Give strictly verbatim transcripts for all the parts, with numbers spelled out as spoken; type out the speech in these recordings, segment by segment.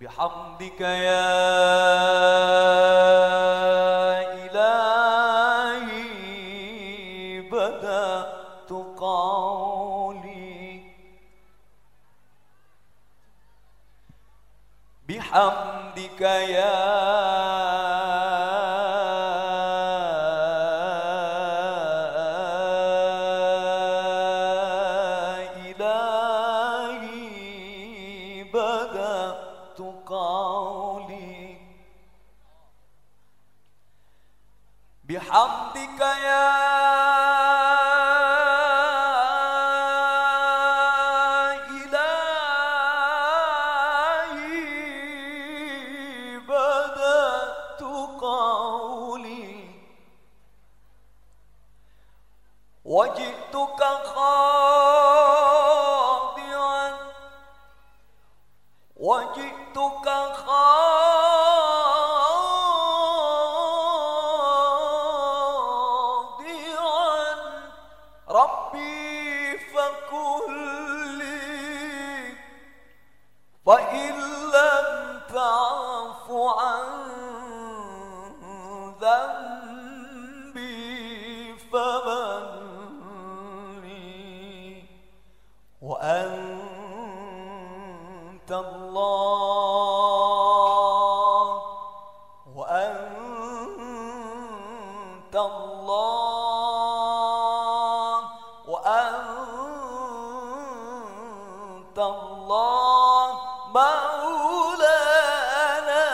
بحمدك يا إلهي بدأت قولي، بحمدك يا إلهي بدأت قولي، بحمدك يا إلهي بدأت قولي، وجئتك خاضعا وجئتك خاضعا ربي فكن لي، فإن لم تعف عن ذنبي فمن لي، وأنت الله وأنت الله وأنت الله مولانا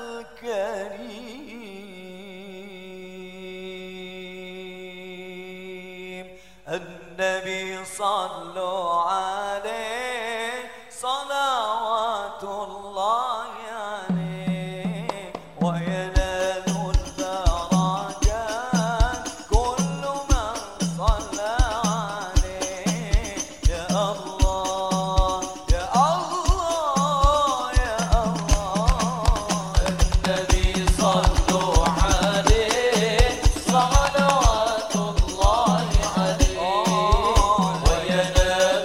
الكريم. النبي صلوا عليه صلوات الله عليه، وينال الدرجات كل من صلى عليه. يا الله يا الله يا الله، النبي صلوا عليه صلوات الله عليه، وينال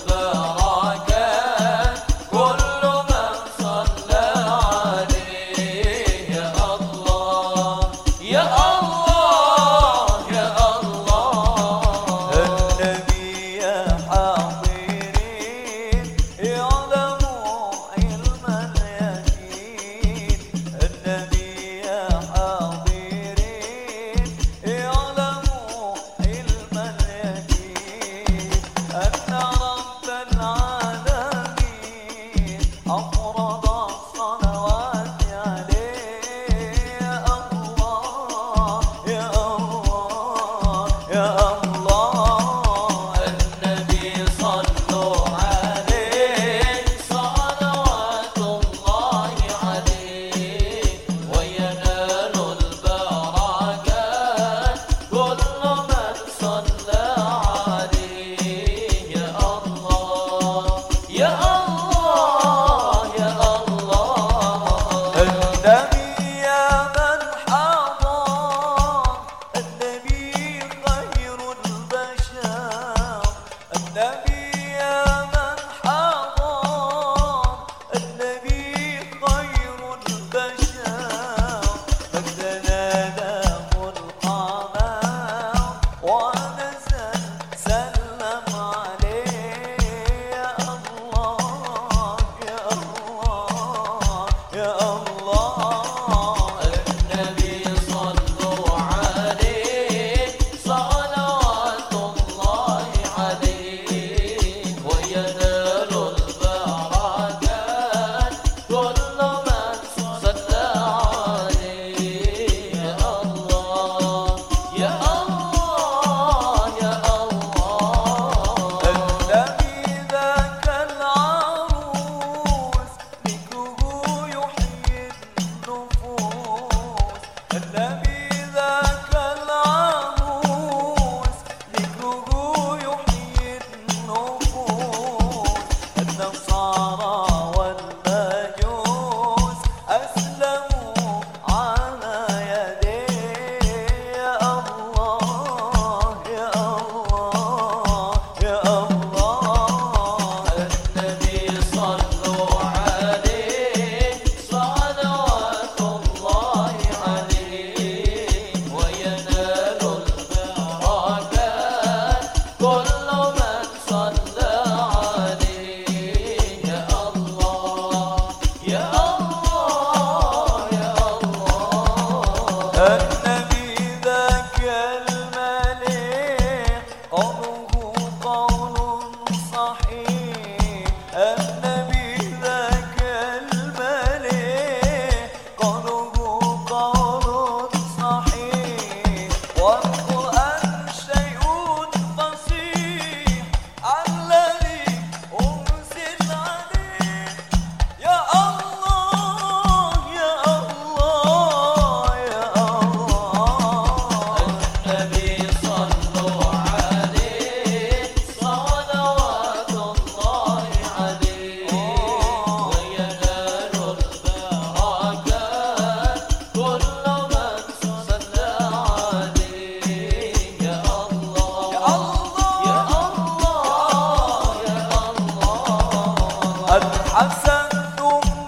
البركات كل من صلى عليه. يا الله يا الله يا الله، النبي يا حاضرين اعلموا علم اليقين، النبي يا حاضرين اعلموا علم اليقين، أن رب العالمين أفرض الصلوات عليه. يا الله يا الله يا الله، النبي صلوا عليه صلوات الله عليه، وينال البركات كل من صلى عليه. يا الله يا الله يا الله، النبي يا من حضر، النبي خير البشر، النبي يا من حضر، النبي خير البشر، فاستناداه القمر ونزل سلم عليه. يا الله يا الله يا الله، النبي صلوا عليه صلوات الله عليه، وينال البركات كل من صلى عليه. يا الله يا الله يا الله، النبي ذاك العروس ذكره يحيي النبي ذاك المليح قوله قول صحيح. النبي ذاك المليح قوله قول صحيح. والقرآن شيء فصيح الذي أنزل عليه. يا الله يا الله يا الله النبي صلوا عليه صلوات الله عليه وينال البركات كل من صلى عليه. يا الله يا الله يا الله. الحسن ثم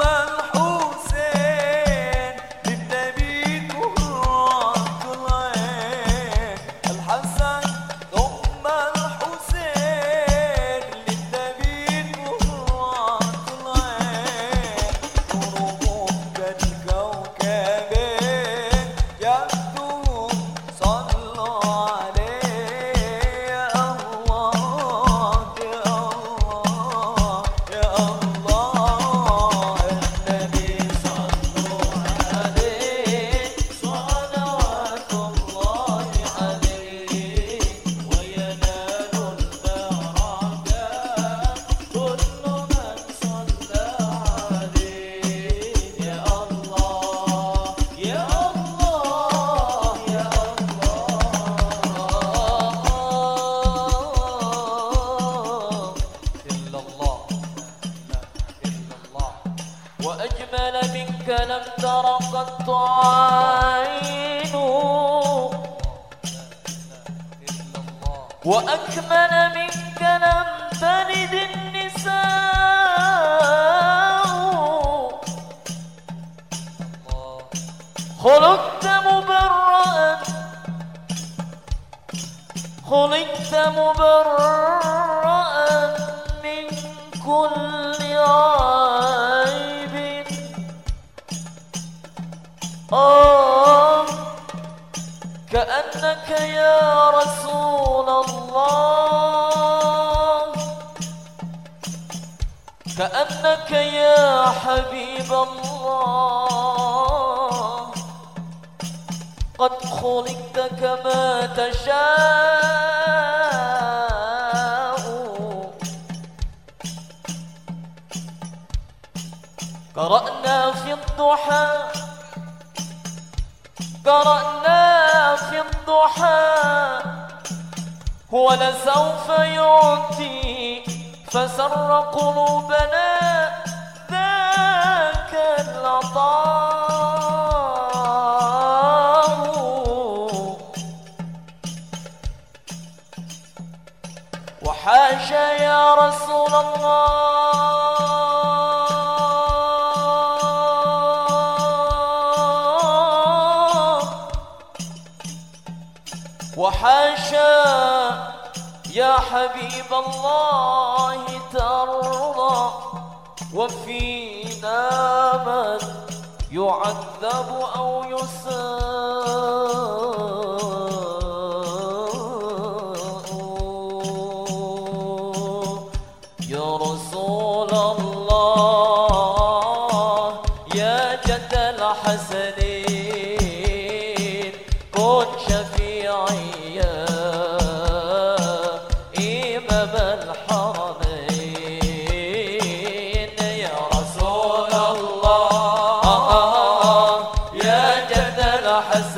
الحسين للنبي قرة العين. الحسن ثم الحسين للنبي قرة العين. نورهم كالكوكبين جدهم صلوا عليه. يا الله يا الله يا الله النبي صلوا عليه صلوات الله عليه وينال البركات كل من صلى عليه. يا الله يا الله يا الله إلا الله إلا الله. وأجمل منك لم تر قط عين وأكمل منك لم تلد النساء. خلقت مبرأ خلقت مبرأ من كل عيب. آه كأنك يا رسول الله كأنك يا حبيب الله قد خلقت كما تشاء. قرأنا في الضحى قرأنا في الضحى ولسوف يعطي فسر قلوبنا ذاك العطاء. وحاشا يا رسول الله وحاشا يا حبيب الله ترضى وفينا من يعذب أو يساء. يا رسول الله يا جد الحسنين كن شفيعي يا إمام الحرمين. يا رسول الله يا جد الحسنين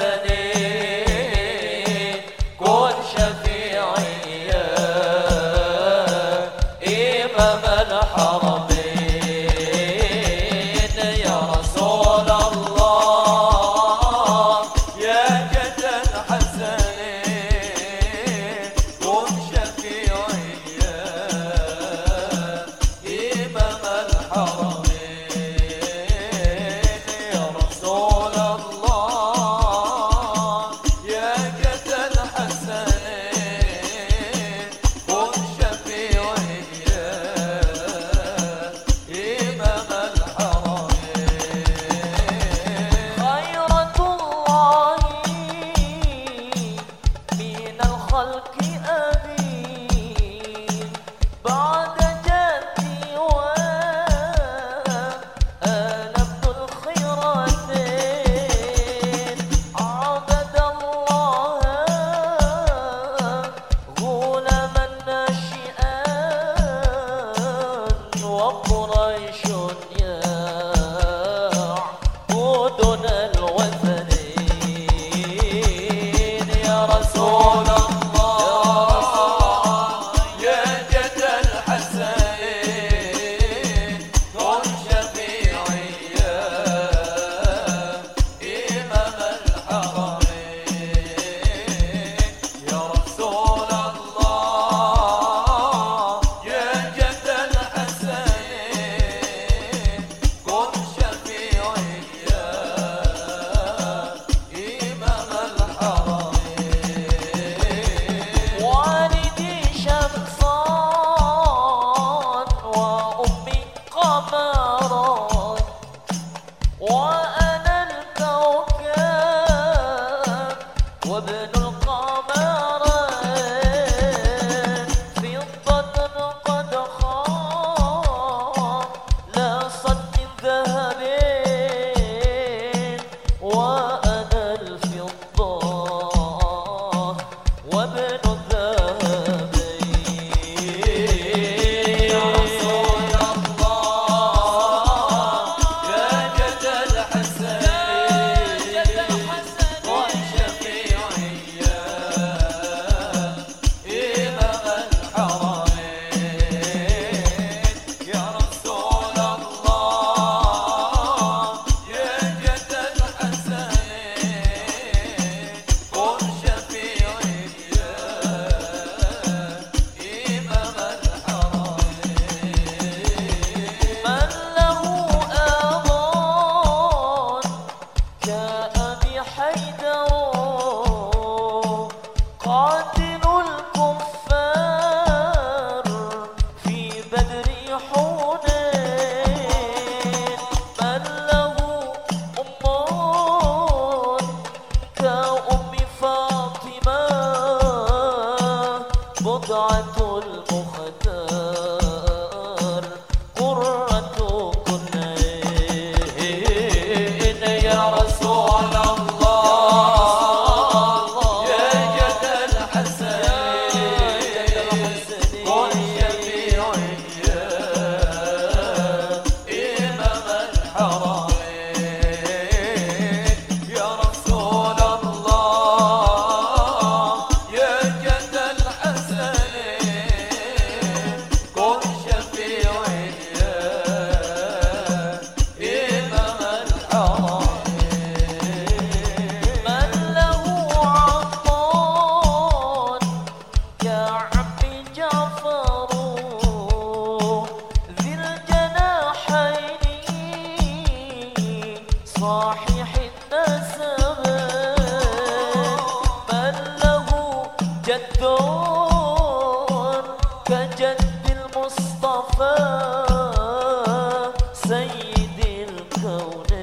الحرمين يا رسول الله يا جد الحسنين كن شفيعي يا إمام الحرمين من له عطان كعب جعفر ذي الجناحين صحيح النسب من له جد كجد المصطفى سيد الكون